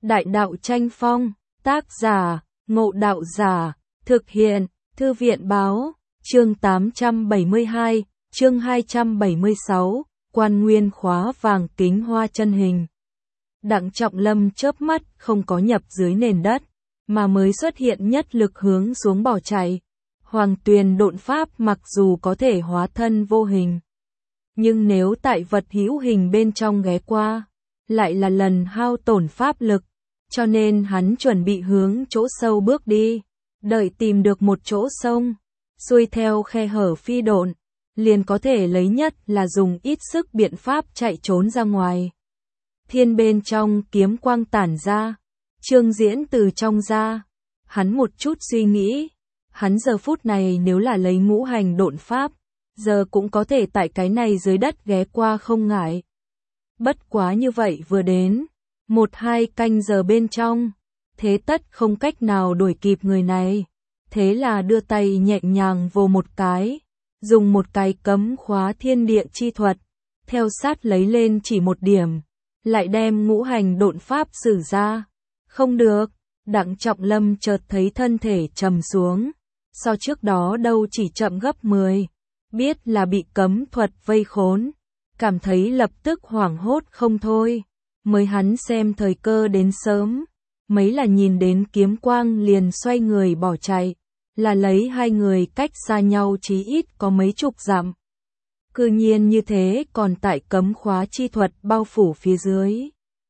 Đại đạo tranh phong, tác giả, Ngộ Đạo Giả, thực hiện, Thư viện báo, chương 872, chương 276, Quan Nguyên khóa vàng kính hoa chân hình. Đặng Trọng Lâm chớp mắt không có nhập dưới nền đất, mà mới xuất hiện nhất lực hướng xuống bỏ chạy. Hoàng Tuyền độn pháp mặc dù có thể hóa thân vô hình, nhưng nếu tại vật hữu hình bên trong ghé qua, lại là lần hao tổn pháp lực, cho nên hắn chuẩn bị hướng chỗ sâu bước đi, đợi tìm được một chỗ sông, xuôi theo khe hở phi độn, liền có thể lấy nhất là dùng ít sức biện pháp chạy trốn ra ngoài. Thiên bên trong kiếm quang tản ra, Trương Diễn từ trong ra, hắn một chút suy nghĩ, hắn giờ phút này nếu là lấy ngũ hành độn pháp, giờ cũng có thể tại cái này dưới đất ghé qua không ngại. Bất quá như vậy vừa đến, 1-2 canh giờ bên trong, thế tất không cách nào đuổi kịp người này. Thế là đưa tay nhẹ nhàng vồ một cái, dùng một cái cấm khóa thiên địa chi thuật, theo sát lấy lên chỉ một điểm, lại đem ngũ hành độn pháp sử ra. Không được, Đặng Trọng Lâm chợt thấy thân thể trầm xuống, so trước đó đâu chỉ chậm gấp 10, biết là bị cấm thuật vây khốn, cảm thấy lập tức hoảng hốt không thôi. Mới hắn xem thời cơ đến sớm, mấy là nhìn đến kiếm quang liền xoay người bỏ chạy, là lấy hai người cách xa nhau chí ít có mấy chục dặm. Cư nhiên như thế còn tại cấm khóa chi thuật bao phủ phía dưới.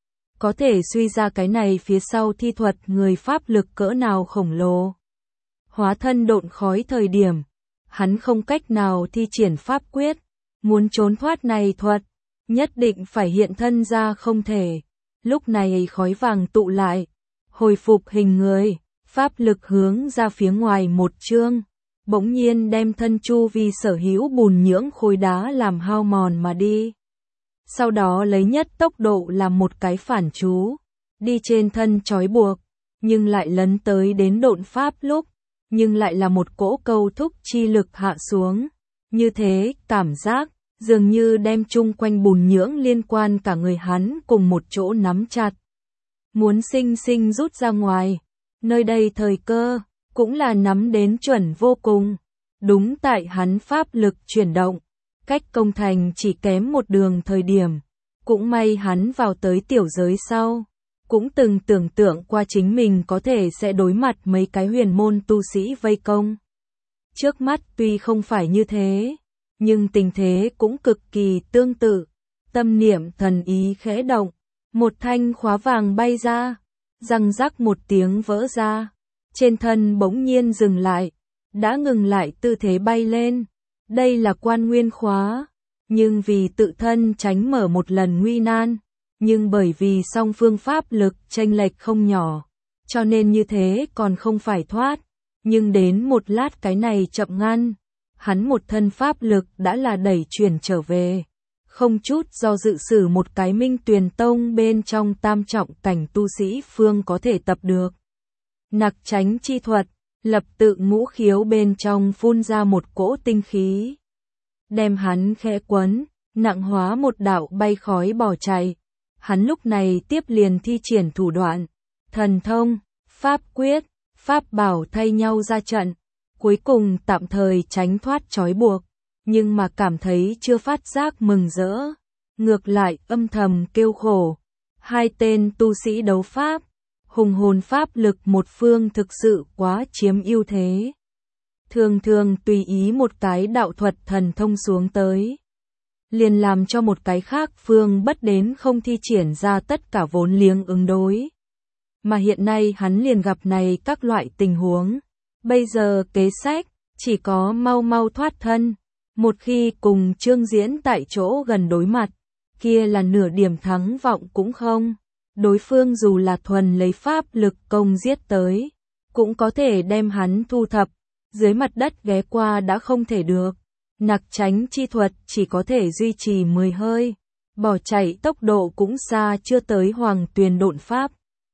Có thể suy ra cái này phía sau thi thuật người pháp lực cỡ nào khổng lồ. Hóa thân độn khói thời điểm, hắn không cách nào thi triển pháp quyết, muốn trốn thoát này thuật, nhất định phải hiện thân ra không thể. Lúc này khói vàng tụ lại, hồi phục hình người, pháp lực hướng ra phía ngoài một chương, bỗng nhiên đem thân chu vi sở hữu bùn nhưỡng khối đá làm hao mòn mà đi. Sau đó lấy nhất tốc độ làm một cái phản chú, đi trên thân trói buộc, nhưng lại lấn tới đến độn pháp lúc, nhưng lại là một cỗ câu thúc chi lực hạ xuống. Như thế, cảm giác dường như đem chung quanh bùn nhưỡng liên quan cả người hắn cùng một chỗ nắm chặt. Muốn sinh sinh rút ra ngoài, nơi đây thời cơ, cũng là nắm đến chuẩn vô cùng. Đúng tại hắn pháp lực chuyển động, cách công thành chỉ kém một đường thời điểm, cũng may hắn vào tới tiểu giới sau. Cũng từng tưởng tượng qua chính mình có thể sẽ đối mặt mấy cái huyền môn tu sĩ vây công. Trước mắt tuy không phải như thế, nhưng tình thế cũng cực kỳ tương tự. Tâm niệm thần ý khẽ động, một thanh khóa vàng bay ra, răng rắc một tiếng vỡ ra, trên thân bỗng nhiên dừng lại, đã ngừng lại tư thế bay lên. Đây là Quan Nguyên khóa, nhưng vì tự thân tránh mở một lần nguy nan, nhưng bởi vì song phương pháp lực chênh lệch không nhỏ, cho nên như thế còn không phải thoát, nhưng đến một lát cái này chậm ngăn. Hắn một thân pháp lực đã là đẩy chuyển trở về, không chút do dự sử một cái Minh Tuyền Tông bên trong tam trọng cảnh tu sĩ phương có thể tập được. Nặc tránh chi thuật, lập tự ngũ khiếu bên trong phun ra một cỗ tinh khí, đem hắn khẽ quấn, nặng hóa một đạo bay khói bỏ chạy. Hắn lúc này tiếp liền thi triển thủ đoạn, thần thông, pháp quyết, pháp bảo thay nhau ra trận. Cuối cùng tạm thời tránh thoát trói buộc, nhưng mà cảm thấy chưa phát giác mừng rỡ, ngược lại âm thầm kêu khổ. Hai tên tu sĩ đấu pháp, hùng hồn pháp lực một phương thực sự quá chiếm ưu thế. Thường thường tùy ý một cái đạo thuật thần thông xuống tới, liền làm cho một cái khác phương bất đến không thi triển ra tất cả vốn liếng ứng đối. Mà hiện nay hắn liền gặp này các loại tình huống. Bây giờ kế sách, chỉ có mau mau thoát thân, một khi cùng Trương Diễn tại chỗ gần đối mặt, kia là nửa điểm thắng vọng cũng không. Đối phương dù là thuần lấy pháp lực công giết tới, cũng có thể đem hắn thu thập, dưới mặt đất ghé qua đã không thể được. Nặc tránh chi thuật chỉ có thể duy trì 10 hơi, bỏ chạy tốc độ cũng xa chưa tới Hoàng Tuyền độn pháp.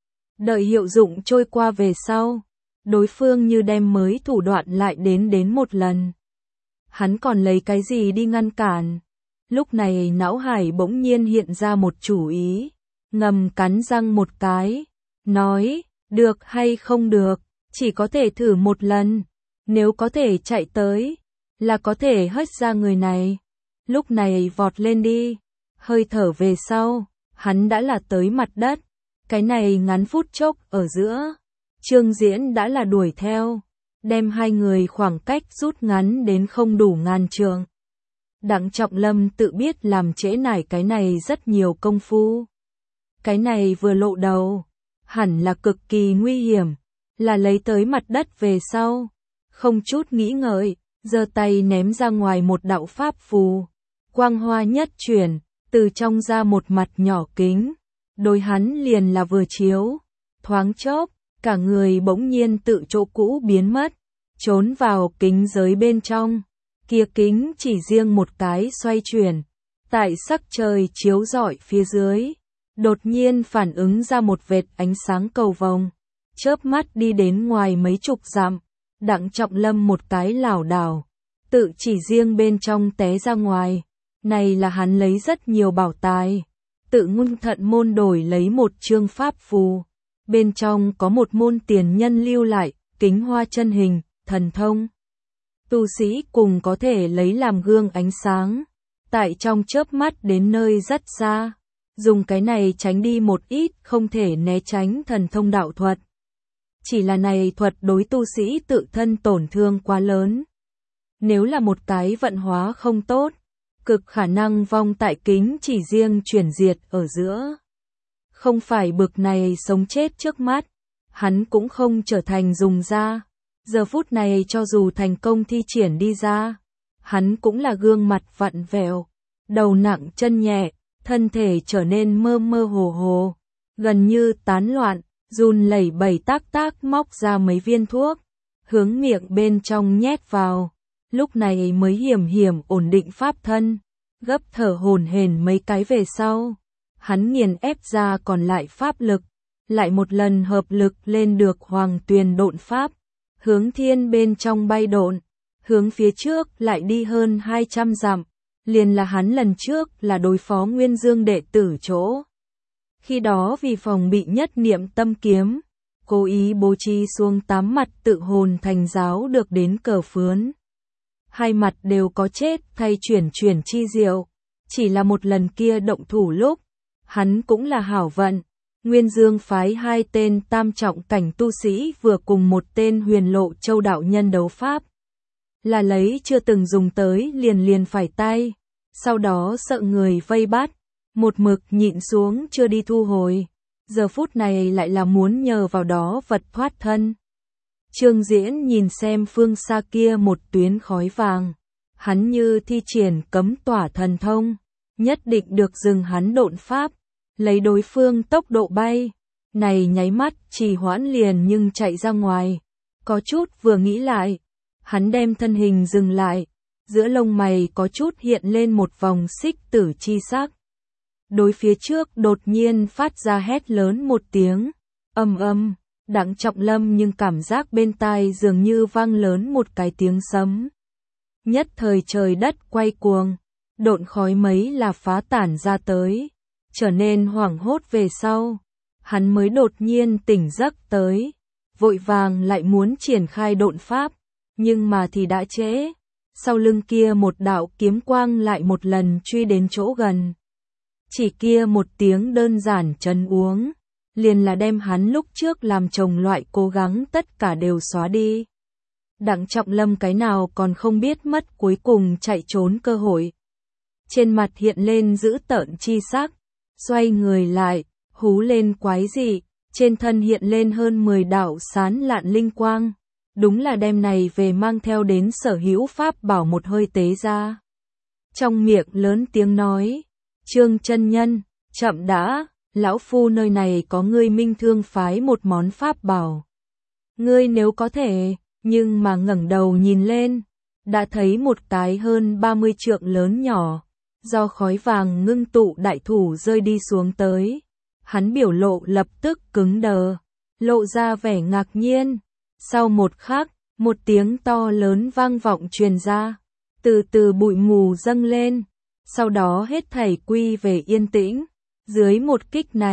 Đợi hiệu dụng trôi qua về sau, đối phương như đem mới thủ đoạn lại đến một lần. Hắn còn lấy cái gì đi ngăn cản? Lúc này não hải bỗng nhiên hiện ra một chủ ý, ngầm cắn răng một cái, nói, được hay không được, chỉ có thể thử một lần, nếu có thể chạy tới, là có thể hất ra người này. Lúc này vọt lên đi, hơi thở về sau, hắn đã là tới mặt đất, cái này ngắn phút chốc ở giữa. Trương Diễn đã là đuổi theo, đem hai người khoảng cách rút ngắn đến không đủ ngàn trượng. Đặng Trọng Lâm tự biết làm trễ nải cái này rất nhiều công phu. Cái này vừa lộ đầu, hẳn là cực kỳ nguy hiểm, là lấy tới mặt đất về sau. Không chút nghĩ ngợi, giơ tay ném ra ngoài một đạo pháp phù. Quang hoa nhất chuyển, từ trong ra một mặt nhỏ kính. Đối hắn liền là vừa chiếu, thoáng chốc, cả người bỗng nhiên tự chỗ cũ biến mất, trốn vào kính giới bên trong. Kia kính chỉ riêng một cái xoay chuyển, tại sắc trời chiếu rọi phía dưới, đột nhiên phản ứng ra một vệt ánh sáng cầu vồng, chớp mắt đi đến ngoài mấy chục dặm. Đặng Trọng Lâm một cái lảo đảo, tự chỉ riêng bên trong té ra ngoài. Này là hắn lấy rất nhiều bảo tài, tự Ngưng Thận môn đổi lấy một chương pháp phù, bên trong có một môn tiền nhân lưu lại, kính hoa chân hình, thần thông. Tu sĩ cùng có thể lấy làm gương ánh sáng, tại trong chớp mắt đến nơi rất xa, dùng cái này tránh đi một ít không thể né tránh thần thông đạo thuật. Chỉ là này thuật đối tu sĩ tự thân tổn thương quá lớn. Nếu là một cái vận hóa không tốt, cực khả năng vong tại kính chỉ riêng chuyển diệt ở giữa. Không phải bực này sống chết trước mắt, hắn cũng không trở thành dùng ra. Giờ phút này cho dù thành công thi triển đi ra, hắn cũng là gương mặt vặn vẹo, đầu nặng chân nhẹ, thân thể trở nên mơ mơ hồ hồ, gần như tán loạn, run lẩy bẩy tác móc ra mấy viên thuốc, hướng miệng bên trong nhét vào, lúc này mới hiểm ổn định pháp thân, gấp thở hổn hển mấy cái về sau, hắn nghiền ép ra còn lại pháp lực, lại một lần hợp lực lên được Hoàng Tuyền độn pháp, hướng thiên bên trong bay độn, hướng phía trước lại đi hơn 200 dặm, liền là hắn lần trước là đối phó Nguyên Dương đệ tử chỗ. Khi đó vì phòng bị nhất niệm tâm kiếm, cố ý bố trí xuống 8 mặt tự hồn thành giáo được đến cờ phướn. Hai mặt đều có chết thay chuyển chi diệu, chỉ là một lần kia động thủ lúc, hắn cũng là hảo vận. Nguyên Dương phái hai tên tam trọng cảnh tu sĩ vừa cùng một tên Huyền Lộ Châu đạo nhân đấu pháp. Là lấy chưa từng dùng tới liền phải tay, sau đó sợ người vây bắt, một mực nhịn xuống chưa đi thu hồi, giờ phút này lại là muốn nhờ vào đó vật thoát thân. Trương Diễn nhìn xem phương xa kia một tuyến khói vàng, hắn như thi triển cấm tỏa thần thông, nhất định được dừng hắn độn pháp, lấy đối phương tốc độ bay, này nháy mắt trì hoãn liền nhưng chạy ra ngoài, có chút vừa nghĩ lại, hắn đem thân hình dừng lại, giữa lông mày có chút hiện lên một vòng xích tử chi sắc. Đối phía trước đột nhiên phát ra hét lớn một tiếng, âm, Đặng Trọng Lâm nhưng cảm giác bên tai dường như vang lớn một cái tiếng sấm. Nhất thời trời đất quay cuồng, độn khói mấy là phá tản ra tới, trở nên hoảng hốt về sau, hắn mới đột nhiên tỉnh giấc tới, vội vàng lại muốn triển khai độn pháp, nhưng mà thì đã trễ, sau lưng kia một đạo kiếm quang lại một lần truy đến chỗ gần. Chỉ kia một tiếng đơn giản trấn uống, liền là đem hắn lúc trước làm chồng loại cố gắng tất cả đều xóa đi. Đặng Trọng Lâm cái nào còn không biết mất cuối cùng chạy trốn cơ hội. Trên mặt hiện lên dữ tợn chi sắc, xoay người lại, hú lên quái dị, trên thân hiện lên hơn 10 đạo sán lạn linh quang. Đúng là đem này về mang theo đến sở hữu pháp bảo một hơi tế ra. Trong miệng lớn tiếng nói, Trương chân nhân, chậm đã, lão phu nơi này có ngươi Minh Thương phái một món pháp bảo. Ngươi nếu có thể, nhưng mà ngẩng đầu nhìn lên, đã thấy một cái hơn 30 trượng lớn nhỏ, do khói vàng ngưng tụ đại thủ rơi đi xuống tới. Hắn biểu lộ lập tức cứng đờ, lộ ra vẻ ngạc nhiên. Sau một khắc, một tiếng to lớn vang vọng truyền ra, từ từ bụi mù dâng lên, sau đó hết thảy quy về yên tĩnh. Dưới một kích này,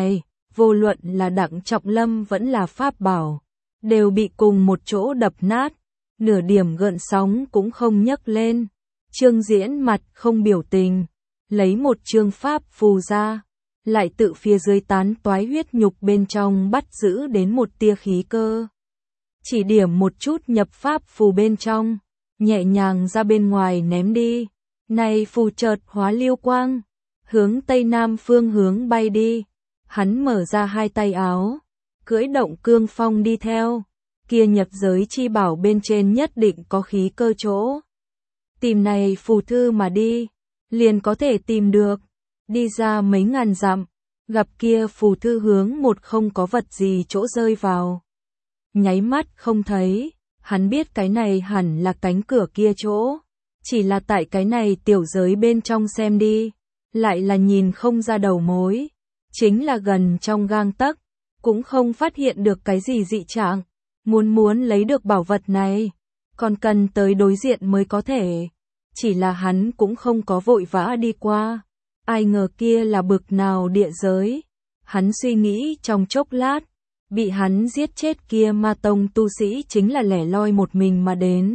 vô luận là Đặng Trọng Lâm vẫn là pháp bảo, đều bị cùng một chỗ đập nát, nửa điểm gợn sóng cũng không nhấc lên. Trương Diễn mặt không biểu tình, lấy một chương pháp phù ra, lại tự phía dưới tán toái huyết nhục bên trong bắt giữ đến một tia khí cơ. Chỉ điểm một chút nhập pháp phù bên trong, nhẹ nhàng ra bên ngoài ném đi. Này phù chợt hóa lưu quang, hướng tây nam phương hướng bay đi. Hắn mở ra hai tay áo, cưỡi động cương phong đi theo. Kia nhập giới chi bảo bên trên nhất định có khí cơ chỗ. Tìm này phù thư mà đi, liền có thể tìm được. Đi ra mấy ngàn dặm, gặp kia phù thư hướng một không có vật gì chỗ rơi vào. Nháy mắt không thấy, hắn biết cái này hẳn là cánh cửa kia chỗ. Chỉ là tại cái này tiểu giới bên trong xem đi, lại là nhìn không ra đầu mối. Chính là gần trong gang tấc, cũng không phát hiện được cái gì dị trạng. Muốn lấy được bảo vật này, còn cần tới đối diện mới có thể. Chỉ là hắn cũng không có vội vã đi qua. Ai ngờ kia là bực nào địa giới. Hắn suy nghĩ trong chốc lát, bị hắn giết chết kia ma tông tu sĩ chính là lẻ loi một mình mà đến.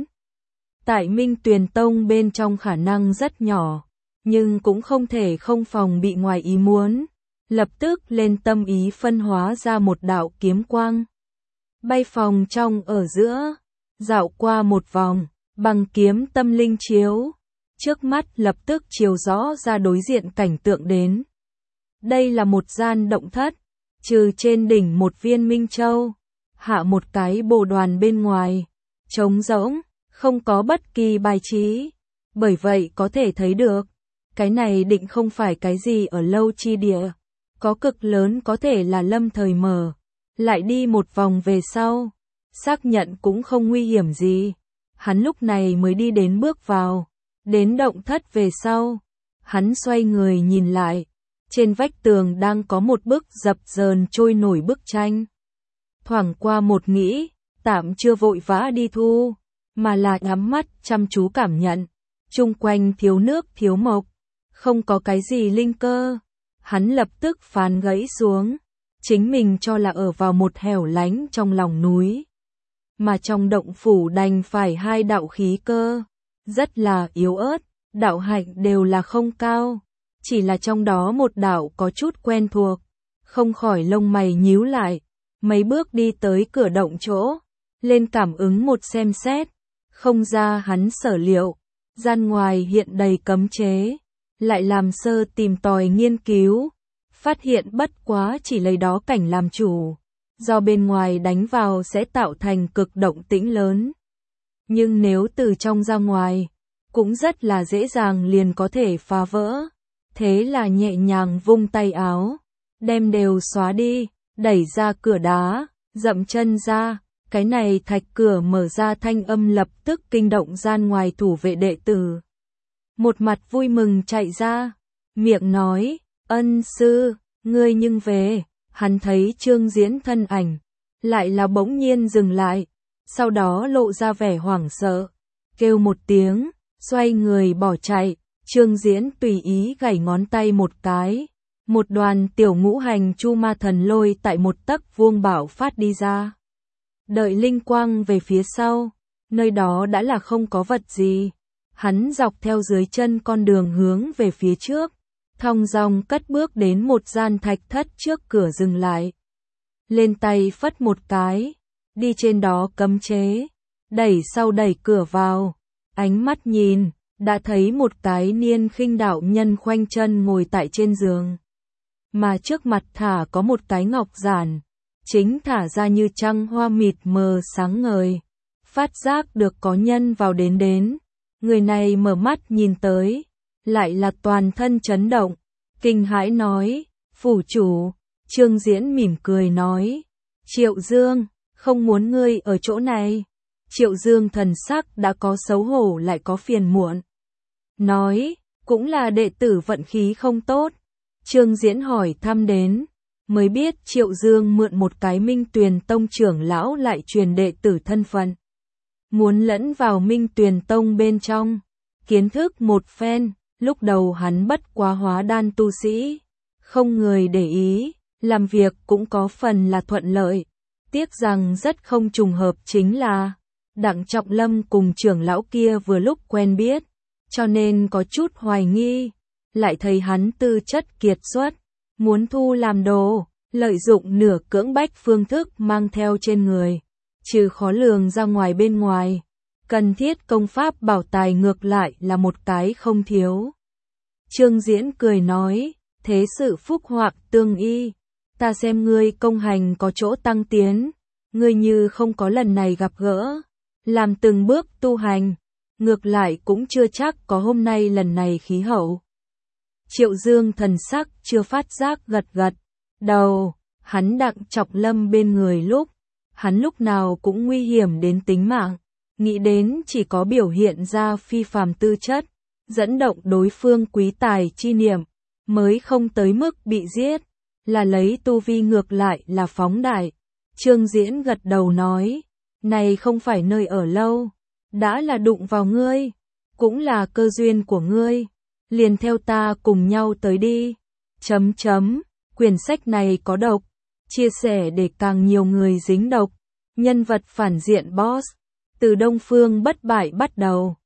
Tại Minh Tuyền Tông bên trong khả năng rất nhỏ, nhưng cũng không thể không phòng bị ngoài ý muốn. Lập tức lên tâm ý phân hóa ra một đạo kiếm quang. Bay phòng trong ở giữa, dạo qua một vòng, bằng kiếm tâm linh chiếu. Trước mắt lập tức chiếu rõ ra đối diện cảnh tượng đến. Đây là một gian động thất, trừ trên đỉnh một viên minh châu, hạ một cái bồ đoàn bên ngoài, trống rỗng, không có bất kỳ bài trí. Bởi vậy có thể thấy được, cái này định không phải cái gì ở lâu chi địa, có cực lớn có thể là lâm thời mở. Lại đi một vòng về sau, xác nhận cũng không nguy hiểm gì. Hắn lúc này mới đi đến bước vào, đến động thất về sau. Hắn xoay người nhìn lại, trên vách tường đang có một bức dập dờn trôi nổi bức tranh. Thoảng qua một nghĩ, tạm chưa vội vã đi thu, mà là nhắm mắt chăm chú cảm nhận. Chung quanh thiếu nước thiếu mộc, không có cái gì linh cơ. Hắn lập tức phán gãy xuống. Chính mình cho là ở vào một hẻo lánh trong lòng núi. Mà trong động phủ đành phải hai đạo khí cơ. Rất là yếu ớt, đạo hạnh đều là không cao. Chỉ là trong đó một đạo có chút quen thuộc. Không khỏi lông mày nhíu lại. Mấy bước đi tới cửa động chỗ. Lên cảm ứng một xem xét. Không ra hắn sở liệu. Gian ngoài hiện đầy cấm chế. Lại làm sơ tìm tòi nghiên cứu. Phát hiện bất quá chỉ lấy đó cảnh làm chủ, do bên ngoài đánh vào sẽ tạo thành cực động tĩnh lớn. Nhưng nếu từ trong ra ngoài, cũng rất là dễ dàng liền có thể phá vỡ. Thế là nhẹ nhàng vung tay áo, đem đều xóa đi, đẩy ra cửa đá, dậm chân ra, cái này thạch cửa mở ra thanh âm lập tức kinh động gian ngoài thủ vệ đệ tử. Một mặt vui mừng chạy ra, miệng nói, ân sư, ngươi nhưng về. Hắn thấy Trương Diễn thân ảnh, lại là bỗng nhiên dừng lại, sau đó lộ ra vẻ hoảng sợ, kêu một tiếng, xoay người bỏ chạy. Trương Diễn tùy ý gảy ngón tay một cái, một đoàn tiểu ngũ hành chu ma thần lôi tại một tấc vuông bạo phát đi ra. Đợi linh quang về phía sau, nơi đó đã là không có vật gì. Hắn dọc theo dưới chân con đường hướng về phía trước, thong dong cất bước đến một gian thạch thất trước cửa dừng lại. Lên tay phất một cái, đi trên đó cấm chế, đẩy sau đẩy cửa vào, ánh mắt nhìn, đã thấy một cái niên khinh đạo nhân khoanh chân ngồi tại trên giường. Mà trước mặt thả có một cái ngọc giản, chính thả ra như trăng hoa mịt mờ sáng ngời. Phát giác được có nhân vào đến, người này mở mắt nhìn tới, lại là toàn thân chấn động, kinh hãi nói, phủ chủ. Trương Diễn mỉm cười nói, Triệu Dương, không muốn ngươi ở chỗ này. Triệu Dương thần sắc đã có xấu hổ lại có phiền muộn. Nói, cũng là đệ tử vận khí không tốt. Trương Diễn hỏi thăm đến, mới biết Triệu Dương mượn một cái Minh Tuyền Tông trưởng lão lại truyền đệ tử thân phận. Muốn lẫn vào Minh Tuyền Tông bên trong, kiến thức một phen, lúc đầu hắn bất quá hóa đan tu sĩ, không người để ý, làm việc cũng có phần là thuận lợi. Tiếc rằng rất không trùng hợp chính là Đặng Trọng Lâm cùng trưởng lão kia vừa lúc quen biết, cho nên có chút hoài nghi, lại thấy hắn tư chất kiệt xuất, muốn thu làm đồ, lợi dụng nửa cưỡng bách phương thức mang theo trên người, trừ khó lường ra ngoài bên ngoài, cần thiết công pháp bảo tài ngược lại là một cái không thiếu. Trương Diễn cười nói, thế sự phúc hoặc tương y, ta xem ngươi công hành có chỗ tăng tiến, ngươi như không có lần này gặp gỡ, làm từng bước tu hành, ngược lại cũng chưa chắc có hôm nay lần này khí hậu. Triệu Dương thần sắc chưa phát giác gật gật đầu, hắn Đặng Trọng Lâm bên người hắn lúc nào cũng nguy hiểm đến tính mạng, nghĩ đến chỉ có biểu hiện ra phi phàm tư chất, dẫn động đối phương quý tài chi niệm, mới không tới mức bị giết, là lấy tu vi ngược lại là phóng đại. Trương Diễn gật đầu nói, này không phải nơi ở lâu, đã là đụng vào ngươi, cũng là cơ duyên của ngươi, liền theo ta cùng nhau tới đi. Quyển sách này có độc, chia sẻ để càng nhiều người dính độc, nhân vật phản diện boss, từ Đông Phương Bất Bại bắt đầu.